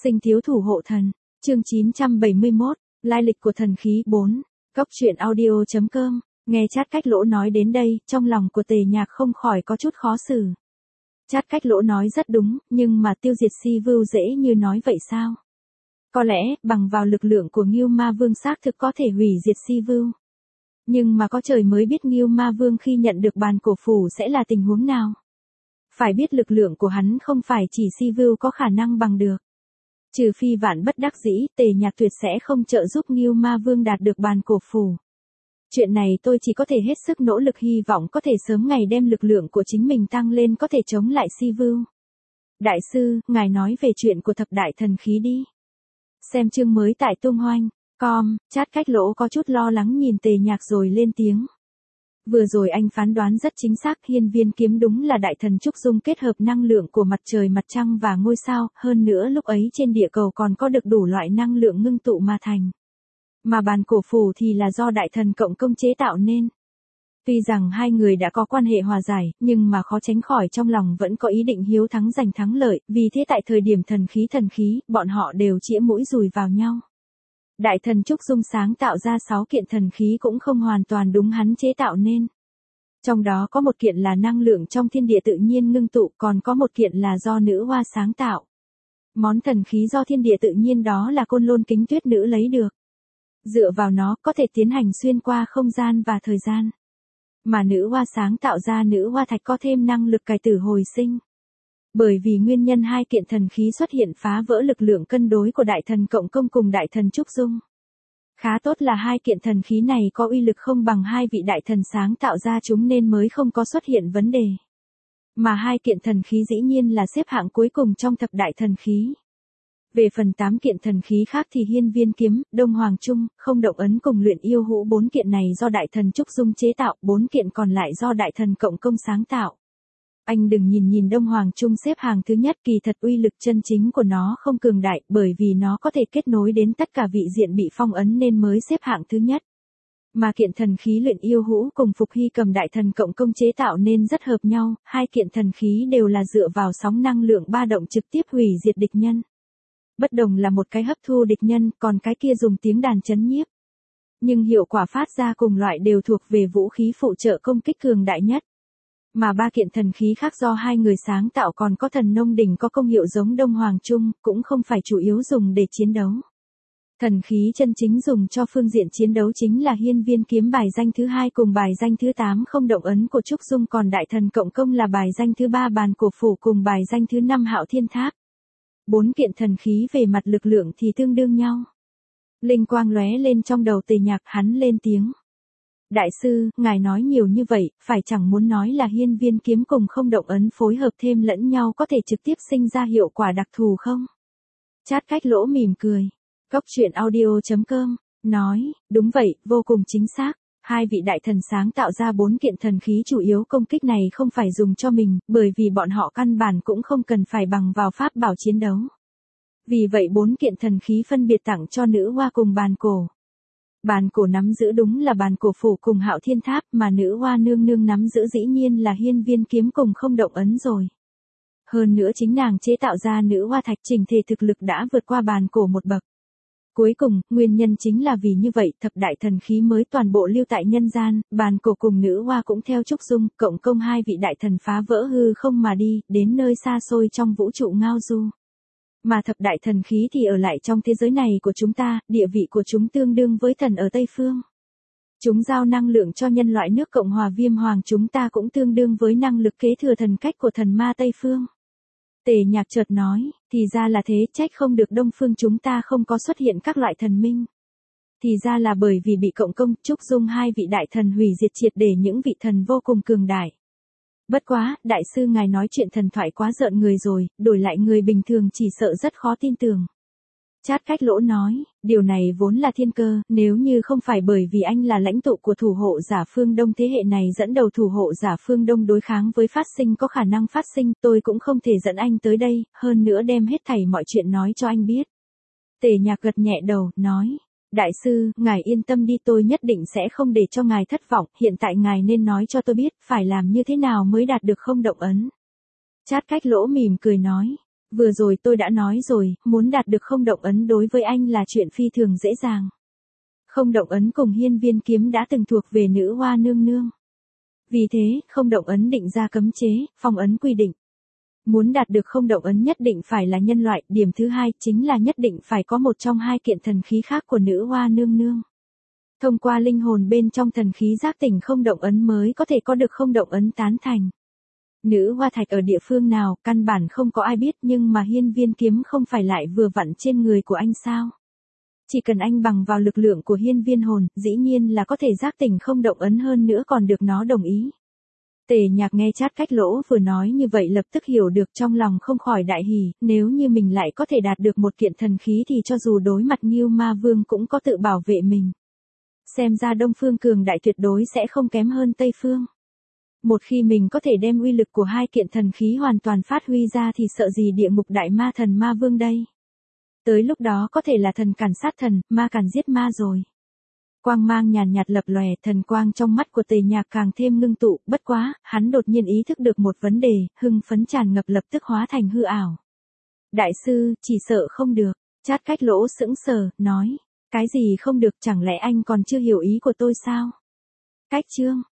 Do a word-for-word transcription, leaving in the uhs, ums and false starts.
Sinh thiếu thủ hộ thần, chương chín trăm bảy mươi mốt, lai lịch của thần khí bốn, Cốc truyện audio chấm com, nghe Chát Cách Lỗ nói đến đây, trong lòng của Tề Nhạc không khỏi có chút khó xử. Chát Cách Lỗ nói rất đúng, nhưng mà tiêu diệt Si Vưu dễ như nói vậy sao? Có lẽ, bằng vào lực lượng của Ngưu Ma Vương xác thực có thể hủy diệt Si Vưu. Nhưng mà có trời mới biết Ngưu Ma Vương khi nhận được bàn cổ phủ sẽ là tình huống nào. Phải biết lực lượng của hắn không phải chỉ Si Vưu có khả năng bằng được. Trừ phi vạn bất đắc dĩ, Tề Nhạc tuyệt sẽ không trợ giúp Ngưu Ma Vương đạt được bàn cổ phủ. Chuyện này tôi chỉ có thể hết sức nỗ lực hy vọng có thể sớm ngày đem lực lượng của chính mình tăng lên có thể chống lại Si Vưu. Đại sư, ngài nói về chuyện của thập đại thần khí đi. Xem chương mới tại tung hoanh, com, Chát Cách Lỗ có chút lo lắng nhìn Tề Nhạc rồi lên tiếng. Vừa rồi anh phán đoán rất chính xác, hiên viên kiếm đúng là đại thần trúc dung kết hợp năng lượng của mặt trời mặt trăng và ngôi sao, hơn nữa lúc ấy trên địa cầu còn có được đủ loại năng lượng ngưng tụ mà thành. Mà bàn cổ phủ thì là do đại thần cộng công chế tạo nên. Tuy rằng hai người đã có quan hệ hòa giải, nhưng mà khó tránh khỏi trong lòng vẫn có ý định hiếu thắng giành thắng lợi, vì thế tại thời điểm thần khí thần khí, bọn họ đều chĩa mũi dùi vào nhau. Đại thần Trúc Dung sáng tạo ra sáu kiện thần khí cũng không hoàn toàn đúng hắn chế tạo nên. Trong đó có một kiện là năng lượng trong thiên địa tự nhiên ngưng tụ, còn có một kiện là do nữ hoa sáng tạo. Món thần khí do thiên địa tự nhiên đó là Côn Lôn Kính Tuyết Nữ lấy được. Dựa vào nó có thể tiến hành xuyên qua không gian và thời gian. Mà nữ hoa sáng tạo ra nữ hoa thạch có thêm năng lực cải tử hồi sinh. Bởi vì nguyên nhân hai kiện thần khí xuất hiện phá vỡ lực lượng cân đối của đại thần cộng công cùng đại thần Trúc Dung. Khá tốt là hai kiện thần khí này có uy lực không bằng hai vị đại thần sáng tạo ra chúng nên mới không có xuất hiện vấn đề. Mà hai kiện thần khí dĩ nhiên là xếp hạng cuối cùng trong thập đại thần khí. Về phần tám kiện thần khí khác thì hiên viên kiếm, đông hoàng trung, không động ấn cùng luyện yêu hũ bốn kiện này do đại thần Trúc Dung chế tạo, bốn kiện còn lại do đại thần cộng công sáng tạo. Anh đừng nhìn nhìn đông hoàng trung xếp hàng thứ nhất, kỳ thật uy lực chân chính của nó không cường đại bởi vì nó có thể kết nối đến tất cả vị diện bị phong ấn nên mới xếp hạng thứ nhất. Mà kiện thần khí luyện yêu hũ cùng Phục Hy cầm đại thần cộng công chế tạo nên rất hợp nhau, hai kiện thần khí đều là dựa vào sóng năng lượng ba động trực tiếp hủy diệt địch nhân. Bất đồng là một cái hấp thu địch nhân, còn cái kia dùng tiếng đàn chấn nhiếp. Nhưng hiệu quả phát ra cùng loại đều thuộc về vũ khí phụ trợ công kích cường đại nhất. Mà ba kiện thần khí khác do hai người sáng tạo còn có thần nông đỉnh có công hiệu giống đông hoàng trung, cũng không phải chủ yếu dùng để chiến đấu. Thần khí chân chính dùng cho phương diện chiến đấu chính là hiên viên kiếm bài danh thứ hai cùng bài danh thứ tám không động ấn của Trúc Dung, còn đại thần cộng công là bài danh thứ ba bàn cổ phủ cùng bài danh thứ năm Hạo Thiên Tháp. Bốn kiện thần khí về mặt lực lượng thì tương đương nhau. Linh quang lóe lên trong đầu Tề Nhạc, hắn lên tiếng. Đại sư, ngài nói nhiều như vậy, phải chẳng muốn nói là hiên viên kiếm cùng không động ấn phối hợp thêm lẫn nhau có thể trực tiếp sinh ra hiệu quả đặc thù không? Chát Cách Lỗ mỉm cười. Cốc truyện audio chấm com, nói, đúng vậy, vô cùng chính xác. Hai vị đại thần sáng tạo ra bốn kiện thần khí chủ yếu công kích này không phải dùng cho mình, bởi vì bọn họ căn bản cũng không cần phải bằng vào pháp bảo chiến đấu. Vì vậy bốn kiện thần khí phân biệt tặng cho nữ hoa cùng bàn cổ. Bàn cổ nắm giữ đúng là bàn cổ phủ cùng Hạo Thiên Tháp, mà nữ hoa nương nương nắm giữ dĩ nhiên là hiên viên kiếm cùng không động ấn rồi. Hơn nữa chính nàng chế tạo ra nữ hoa thạch, trình thể thực lực đã vượt qua bàn cổ một bậc. Cuối cùng, nguyên nhân chính là vì như vậy, thập đại thần khí mới toàn bộ lưu tại nhân gian, bàn cổ cùng nữ hoa cũng theo Trúc Dung, cộng công hai vị đại thần phá vỡ hư không mà đi, đến nơi xa xôi trong vũ trụ ngao du. Mà thập đại thần khí thì ở lại trong thế giới này của chúng ta, địa vị của chúng tương đương với thần ở Tây Phương. Chúng giao năng lượng cho nhân loại nước Cộng hòa Viêm Hoàng, chúng ta cũng tương đương với năng lực kế thừa thần cách của thần ma Tây Phương. Tề Nhạc chợt nói, thì ra là thế, trách không được Đông Phương chúng ta không có xuất hiện các loại thần minh. Thì ra là bởi vì bị cộng công Trúc Dung hai vị đại thần hủy diệt triệt để những vị thần vô cùng cường đại. Bất quá, đại sư ngài nói chuyện thần thoại quá rợn người rồi, đổi lại người bình thường chỉ sợ rất khó tin tưởng. Chát Cách Lỗ nói, điều này vốn là thiên cơ, nếu như không phải bởi vì anh là lãnh tụ của thủ hộ giả phương Đông thế hệ này dẫn đầu thủ hộ giả phương Đông đối kháng với phát sinh có khả năng phát sinh, tôi cũng không thể dẫn anh tới đây, hơn nữa đem hết thảy mọi chuyện nói cho anh biết. Tề Nhạc gật nhẹ đầu, nói, đại sư, ngài yên tâm đi, tôi nhất định sẽ không để cho ngài thất vọng, hiện tại ngài nên nói cho tôi biết, phải làm như thế nào mới đạt được không động ấn. Chát Cách Lỗ mỉm cười nói. Vừa rồi tôi đã nói rồi, muốn đạt được không động ấn đối với anh là chuyện phi thường dễ dàng. Không động ấn cùng hiên viên kiếm đã từng thuộc về nữ hoa nương nương. Vì thế, không động ấn định ra cấm chế, phong ấn quy định. Muốn đạt được không động ấn nhất định phải là nhân loại, điểm thứ hai chính là nhất định phải có một trong hai kiện thần khí khác của nữ hoa nương nương. Thông qua linh hồn bên trong thần khí giác tỉnh không động ấn mới có thể có được không động ấn tán thành. Nữ hoa thạch ở địa phương nào, căn bản không có ai biết nhưng mà hiên viên kiếm không phải lại vừa vặn trên người của anh sao. Chỉ cần anh bằng vào lực lượng của hiên viên hồn, dĩ nhiên là có thể giác tỉnh không động ấn hơn nữa còn được nó đồng ý. Tề Nhạc nghe Chát Cách Lỗ vừa nói như vậy lập tức hiểu được trong lòng không khỏi đại hỉ, nếu như mình lại có thể đạt được một kiện thần khí thì cho dù đối mặt Ngưu Ma Vương cũng có tự bảo vệ mình. Xem ra Đông Phương cường đại tuyệt đối sẽ không kém hơn Tây Phương. Một khi mình có thể đem uy lực của hai kiện thần khí hoàn toàn phát huy ra thì sợ gì địa ngục đại ma thần ma vương đây. Tới lúc đó có thể là thần càn sát thần, ma càn giết ma rồi. Quang mang nhàn nhạt lập lòe, thần quang trong mắt của Tề Nhạc càng thêm ngưng tụ, bất quá, hắn đột nhiên ý thức được một vấn đề, hưng phấn tràn ngập lập tức hóa thành hư ảo. Đại sư, chỉ sợ không được, Chát Cách Lỗ sững sờ, nói, cái gì không được, chẳng lẽ anh còn chưa hiểu ý của tôi sao? Cách chương